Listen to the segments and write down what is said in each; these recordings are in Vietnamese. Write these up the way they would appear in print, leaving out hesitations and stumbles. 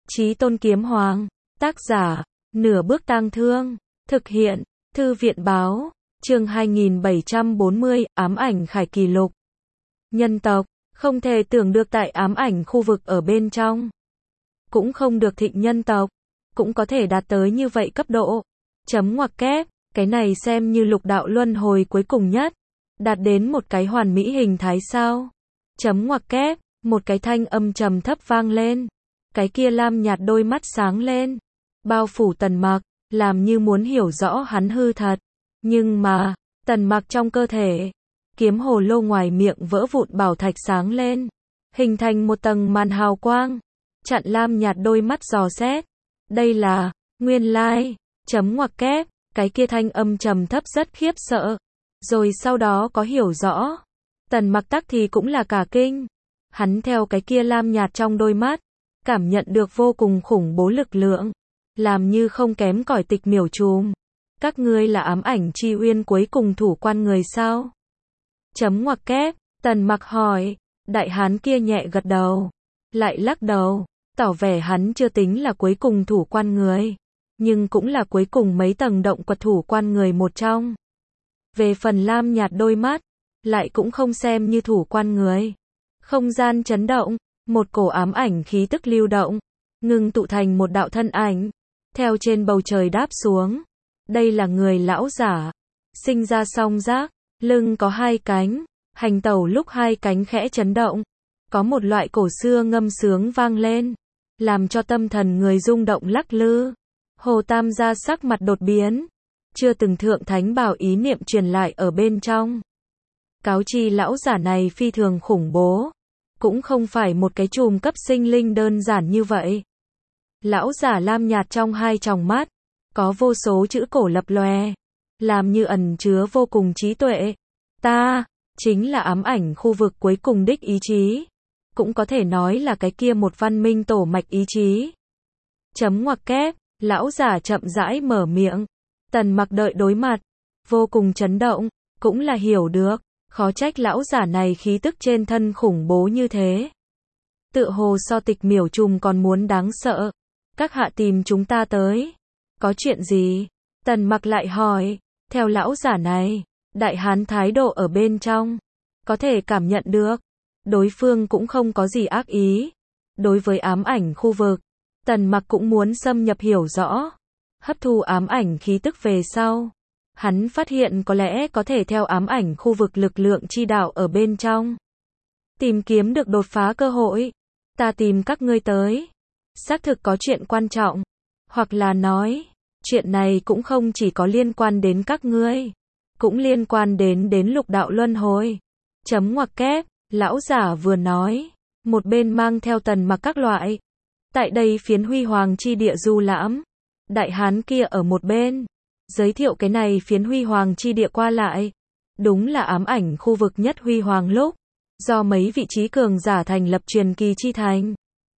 Chí Tôn Kiếm Hoàng. Tác giả, Nửa Bước Tang Thương. Thực hiện, Thư viện báo. Chương 2740, ám ảnh khải kỳ lục. Nhân tộc, không thể tưởng được tại ám ảnh khu vực ở bên trong. Cũng không được thịnh nhân tộc, cũng có thể đạt tới như vậy cấp độ. Chấm ngoặc kép, cái này xem như lục đạo luân hồi cuối cùng nhất. Đạt đến một cái hoàn mỹ hình thái sao? Chấm ngoặc kép, một cái thanh âm trầm thấp vang lên. Cái kia lam nhạt đôi mắt sáng lên. Bao phủ Tần Mặc, làm như muốn hiểu rõ hắn hư thật. Nhưng mà, Tần Mặc trong cơ thể, kiếm hồ lô ngoài miệng vỡ vụn bảo thạch sáng lên. Hình thành một tầng màn hào quang. Chặn lam nhạt đôi mắt dò xét. Đây là, nguyên lai, chấm ngoặc kép, cái kia thanh âm trầm thấp rất khiếp sợ. Rồi sau đó có hiểu rõ. Tần Mặc tắc thì cũng là cả kinh. Hắn theo cái kia lam nhạt trong đôi mắt, cảm nhận được vô cùng khủng bố lực lượng. Làm như không kém cỏi Tịch Miểu Trùm. Các ngươi là ám ảnh chi uyên cuối cùng thủ quan người sao? Chấm ngoặc kép, Tần Mặc hỏi. Đại hán kia nhẹ gật đầu. Lại lắc đầu, tỏ vẻ hắn chưa tính là cuối cùng thủ quan người. Nhưng cũng là cuối cùng mấy tầng động quật thủ quan người một trong. Về phần lam nhạt đôi mắt, lại cũng không xem như thủ quan người. Không gian chấn động, một cổ ám ảnh khí tức lưu động, ngưng tụ thành một đạo thân ảnh, theo trên bầu trời đáp xuống. Đây là người lão giả, sinh ra song giác, lưng có hai cánh, hành tẩu lúc hai cánh khẽ chấn động, có một loại cổ xưa ngâm sướng vang lên, làm cho tâm thần người rung động lắc lư. Hồ Tam gia sắc mặt đột biến, chưa từng thượng thánh bảo ý niệm truyền lại ở bên trong. Cáo chi lão giả này phi thường khủng bố, cũng không phải một cái chùm cấp sinh linh đơn giản như vậy. Lão giả lam nhạt trong hai tròng mắt, có vô số chữ cổ lập lòe, làm như ẩn chứa vô cùng trí tuệ. Ta, chính là ám ảnh khu vực cuối cùng đích ý chí. Cũng có thể nói là cái kia một văn minh tổ mạch ý chí. Chấm ngoặc kép, lão giả chậm rãi mở miệng. Tần Mặc đợi đối mặt, vô cùng chấn động, cũng là hiểu được, khó trách lão giả này khí tức trên thân khủng bố như thế. Tựa hồ so Tịch Miểu Trùm còn muốn đáng sợ. Các hạ tìm chúng ta tới. Có chuyện gì? Tần Mặc lại hỏi. Theo lão giả này, đại hán thái độ ở bên trong, có thể cảm nhận được. Đối phương cũng không có gì ác ý. Đối với ám ảnh khu vực, Tần Mặc cũng muốn xâm nhập hiểu rõ. Hấp thu ám ảnh khí tức về sau. Hắn phát hiện có lẽ có thể theo ám ảnh khu vực lực lượng chi đạo ở bên trong. Tìm kiếm được đột phá cơ hội. Ta tìm các ngươi tới. Xác thực có chuyện quan trọng. Hoặc là nói, chuyện này cũng không chỉ có liên quan đến các ngươi. Cũng liên quan đến lục đạo luân hồi. Chấm ngoặc kép, lão giả vừa nói. Một bên mang theo Tần Mặc các loại. Tại đây phiến huy hoàng chi địa du lãm. Đại hán kia ở một bên. Giới thiệu cái này phiến huy hoàng chi địa qua lại. Đúng là ám ảnh khu vực nhất huy hoàng lúc. Do mấy vị trí cường giả thành lập truyền kỳ chi thành.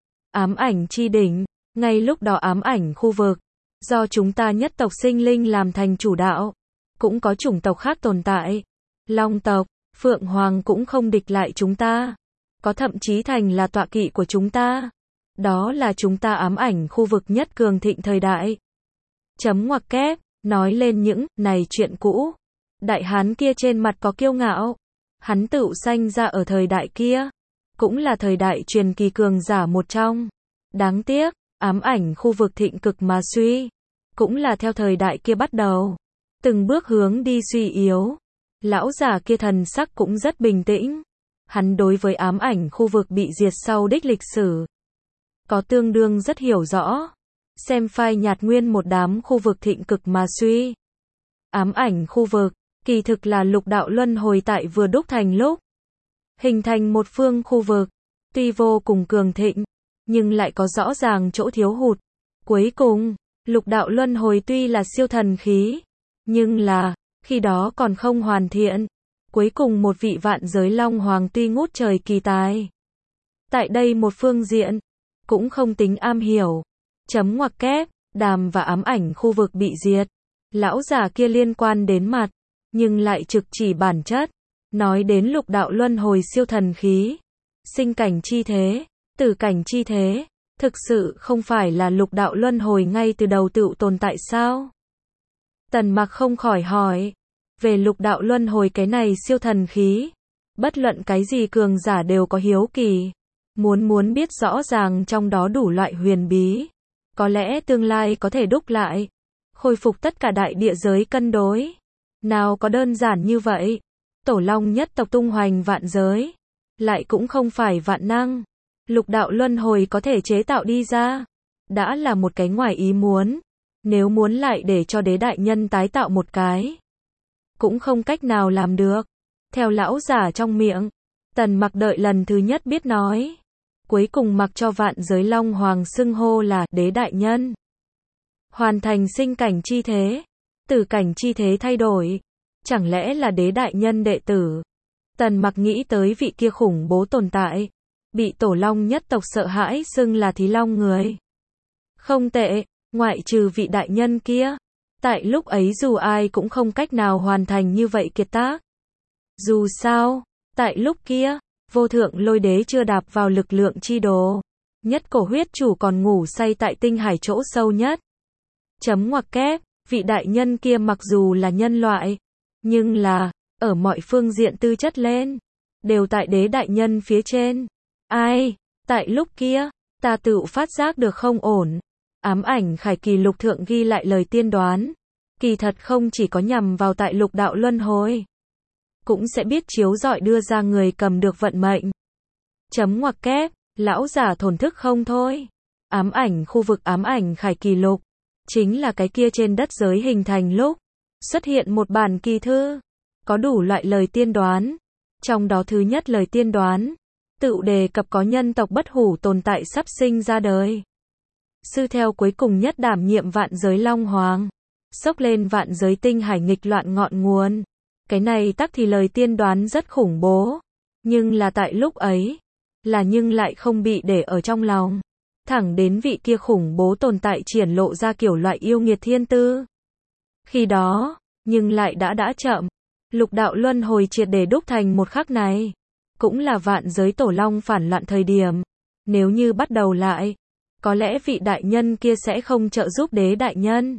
Ám ảnh chi đỉnh. Ngay lúc đó ám ảnh khu vực. Do chúng ta nhất tộc sinh linh làm thành chủ đạo. Cũng có chủng tộc khác tồn tại. Long tộc, Phượng Hoàng cũng không địch lại chúng ta. Có thậm chí thành là tọa kỵ của chúng ta. Đó là chúng ta ám ảnh khu vực nhất cường thịnh thời đại. Chấm ngoặc kép, nói lên những này chuyện cũ. Đại hán kia trên mặt có kiêu ngạo. Hắn tự sanh ra ở thời đại kia. Cũng là thời đại truyền kỳ cường giả một trong. Đáng tiếc, ám ảnh khu vực thịnh cực mà suy. Cũng là theo thời đại kia bắt đầu. Từng bước hướng đi suy yếu. Lão giả kia thần sắc cũng rất bình tĩnh. Hắn đối với ám ảnh khu vực bị diệt sau đích lịch sử. Có tương đương rất hiểu rõ. Xem phai nhạt nguyên một đám khu vực thịnh cực mà suy. Ám ảnh khu vực, kỳ thực là lục đạo luân hồi tại vừa đúc thành lúc. Hình thành một phương khu vực. Tuy vô cùng cường thịnh, nhưng lại có rõ ràng chỗ thiếu hụt. Cuối cùng, lục đạo luân hồi tuy là siêu thần khí. Nhưng là, khi đó còn không hoàn thiện. Cuối cùng một vị vạn giới long hoàng tuy ngút trời kỳ tài. Tại đây một phương diện, cũng không tính am hiểu. Chấm ngoặc kép, đàm và ám ảnh khu vực bị diệt. Lão giả kia liên quan đến mặt, nhưng lại trực chỉ bản chất. Nói đến lục đạo luân hồi siêu thần khí. Sinh cảnh chi thế, tử cảnh chi thế, Thực sự không phải là lục đạo luân hồi ngay từ đầu tựu tồn tại sao? Tần Mặc không khỏi hỏi. Về lục đạo luân hồi cái này siêu thần khí, bất luận cái gì cường giả đều có hiếu kỳ. Muốn biết rõ ràng trong đó đủ loại huyền bí. Có lẽ tương lai có thể đúc lại, khôi phục tất cả đại địa giới cân đối. Nào có đơn giản như vậy. Tổ Long nhất tộc tung hoành vạn giới, lại cũng không phải vạn năng. Lục đạo luân hồi có thể chế tạo đi ra, đã là một cái ngoài ý muốn. Nếu muốn lại để cho đế đại nhân tái tạo một cái, cũng không cách nào làm được. Theo lão giả trong miệng, Tần Mặc đợi lần thứ nhất biết nói. Cuối cùng mặc cho vạn giới Long Hoàng xưng hô là đế đại nhân. Hoàn thành sinh cảnh chi thế, tử cảnh chi thế thay đổi. Chẳng lẽ là đế đại nhân đệ tử? Tần Mặc nghĩ tới vị kia khủng bố tồn tại, bị Tổ Long nhất tộc sợ hãi xưng là Thí Long người. Không tệ, ngoại trừ vị đại nhân kia. Tại lúc ấy dù ai cũng không cách nào hoàn thành như vậy kiệt tác. Dù sao, tại lúc kia, vô thượng lôi đế chưa đạp vào lực lượng chi đồ. Nhất cổ huyết chủ còn ngủ say tại tinh hải chỗ sâu nhất. Chấm ngoặc kép, vị đại nhân kia mặc dù là nhân loại, nhưng là, ở mọi phương diện tư chất lên, đều tại đế đại nhân phía trên. Ai, tại lúc kia, ta tự phát giác được không ổn. Ám ảnh khải kỳ lục thượng ghi lại lời tiên đoán. Kỳ thật không chỉ có nhằm vào tại lục đạo luân hồi, cũng sẽ biết chiếu rọi đưa ra người cầm được vận mệnh. Chấm ngoặc kép, lão giả thổn thức không thôi. Ám ảnh khu vực ám ảnh khải kỳ lục, chính là cái kia trên đất giới hình thành lúc xuất hiện một bản kỳ thư, có đủ loại lời tiên đoán. Trong đó thứ nhất lời tiên đoán, tự đề cập có nhân tộc bất hủ tồn tại sắp sinh ra đời. Sư theo cuối cùng nhất đảm nhiệm vạn giới Long Hoàng, xốc lên vạn giới tinh hải nghịch loạn ngọn nguồn. Cái này tắc thì lời tiên đoán rất khủng bố, nhưng là tại lúc ấy, nhưng lại không bị để ở trong lòng. Thẳng đến vị kia khủng bố tồn tại triển lộ ra kiểu loại yêu nghiệt thiên tư. Khi đó, nhưng lại đã chậm. Lục đạo luân hồi triệt để đúc thành một khắc này, cũng là vạn giới Tổ Long phản loạn thời điểm. Nếu như bắt đầu lại, có lẽ vị đại nhân kia sẽ không trợ giúp đế đại nhân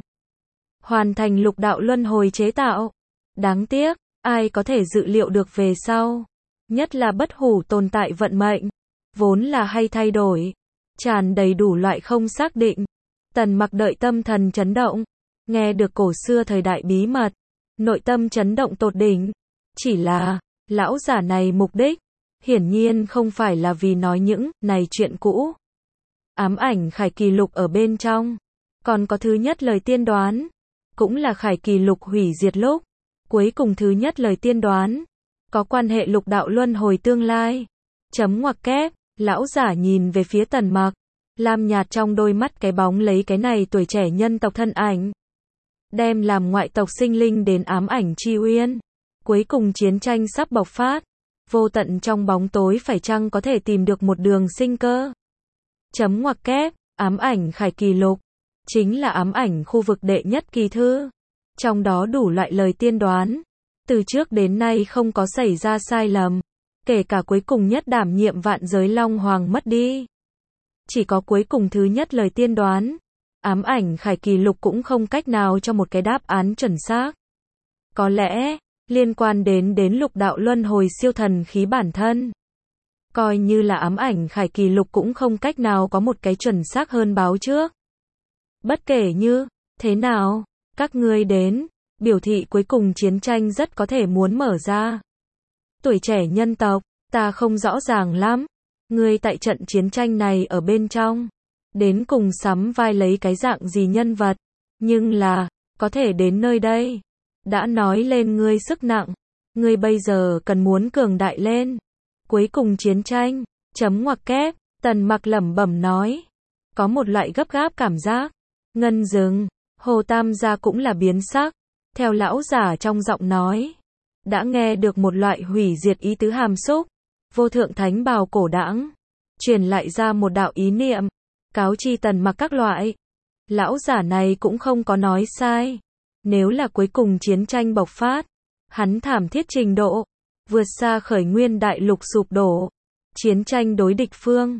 hoàn thành lục đạo luân hồi chế tạo. Đáng tiếc, ai có thể dự liệu được về sau, nhất là bất hủ tồn tại vận mệnh, vốn là hay thay đổi, tràn đầy đủ loại không xác định. Tần Mặc đợi tâm thần chấn động, nghe được cổ xưa thời đại bí mật, nội tâm chấn động tột đỉnh. Chỉ là, lão giả này mục đích, hiển nhiên không phải là vì nói những này chuyện cũ. Ám ảnh khải kỳ lục ở bên trong, còn có thứ nhất lời tiên đoán, cũng là khải kỳ lục hủy diệt lúc. Cuối cùng thứ nhất lời tiên đoán, có quan hệ lục đạo luân hồi tương lai. Chấm ngoặc kép, lão giả nhìn về phía Tần Mặc, lam nhạt trong đôi mắt cái bóng lấy cái này tuổi trẻ nhân tộc thân ảnh. Đem làm ngoại tộc sinh linh đến ám ảnh chi uyên. Cuối cùng chiến tranh sắp bộc phát. Vô tận trong bóng tối phải chăng có thể tìm được một đường sinh cơ. Chấm ngoặc kép, ám ảnh khải kỳ lục, chính là ám ảnh khu vực đệ nhất kỳ thư. Trong đó đủ loại lời tiên đoán, từ trước đến nay không có xảy ra sai lầm, kể cả cuối cùng nhất đảm nhiệm vạn giới Long Hoàng mất đi. Chỉ có cuối cùng thứ nhất lời tiên đoán, ám ảnh khải kỳ lục cũng không cách nào cho một cái đáp án chuẩn xác. Có lẽ, liên quan đến lục đạo luân hồi siêu thần khí bản thân. Coi như là ám ảnh khải kỳ lục cũng không cách nào có một cái chuẩn xác hơn báo trước. Bất kể như thế nào, các ngươi đến, biểu thị cuối cùng chiến tranh rất có thể muốn mở ra. Tuổi trẻ nhân tộc, ta không rõ ràng lắm. Ngươi tại trận chiến tranh này ở bên trong, đến cùng sắm vai lấy cái dạng gì nhân vật. Nhưng là, có thể đến nơi đây, đã nói lên ngươi sức nặng. Ngươi bây giờ cần muốn cường đại lên. Cuối cùng chiến tranh, chấm ngoặc kép, Tần Mặc lẩm bẩm nói. Có một loại gấp gáp cảm giác. Ngân dừng, Hồ Tam gia cũng là biến sắc. Theo lão giả trong giọng nói, đã nghe được một loại hủy diệt ý tứ hàm xúc. Vô thượng thánh bào cổ đãng, truyền lại ra một đạo ý niệm, cáo chi Tần Mặc các loại. Lão giả này cũng không có nói sai. Nếu là cuối cùng chiến tranh bộc phát, hắn thảm thiết trình độ vượt xa khởi nguyên đại lục sụp đổ, chiến tranh đối địch phương,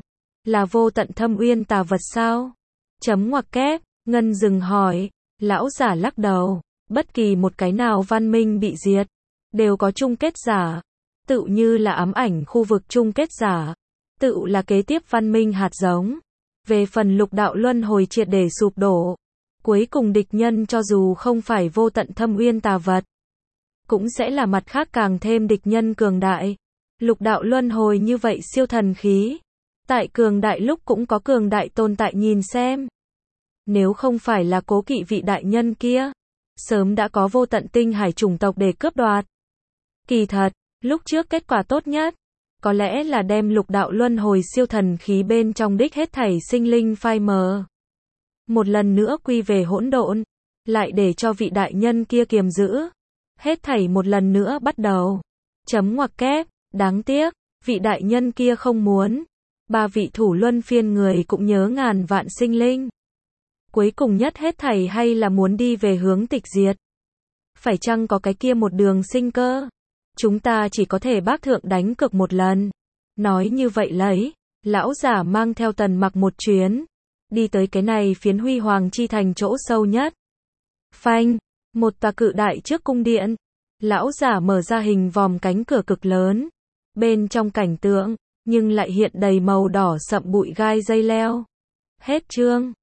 là vô tận thâm uyên tà vật sao? Chấm ngoặc kép, Ngân dừng hỏi, lão giả lắc đầu, bất kỳ một cái nào văn minh bị diệt, đều có chung kết giả, tự như là ám ảnh khu vực chung kết giả, tự là kế tiếp văn minh hạt giống. Về phần lục đạo luân hồi triệt để sụp đổ, cuối cùng địch nhân cho dù không phải vô tận thâm uyên tà vật, cũng sẽ là mặt khác càng thêm địch nhân cường đại. Lục đạo luân hồi như vậy siêu thần khí, tại cường đại lúc cũng có cường đại tồn tại nhìn xem. Nếu không phải là cố kỵ vị đại nhân kia, sớm đã có vô tận tinh hải chủng tộc để cướp đoạt. Kỳ thật, lúc trước kết quả tốt nhất, có lẽ là đem lục đạo luân hồi siêu thần khí bên trong đích hết thảy sinh linh phai mờ. Một lần nữa quy về hỗn độn, lại để cho vị đại nhân kia kiềm giữ. Hết thảy một lần nữa bắt đầu. Chấm ngoặc kép, đáng tiếc, vị đại nhân kia không muốn. Ba vị thủ luân phiên người cũng nhớ ngàn vạn sinh linh. Cuối cùng nhất hết thảy hay là muốn đi về hướng tịch diệt. Phải chăng có cái kia một đường sinh cơ? Chúng ta chỉ có thể bác thượng đánh cược một lần. Nói như vậy lấy, lão giả mang theo Tần Mặc một chuyến, đi tới cái này phiến huy hoàng chi thành chỗ sâu nhất. Phanh, một tòa cự đại trước cung điện. Lão giả mở ra hình vòm cánh cửa cực lớn. Bên trong cảnh tượng, nhưng lại hiện đầy màu đỏ sậm bụi gai dây leo. Hết chương.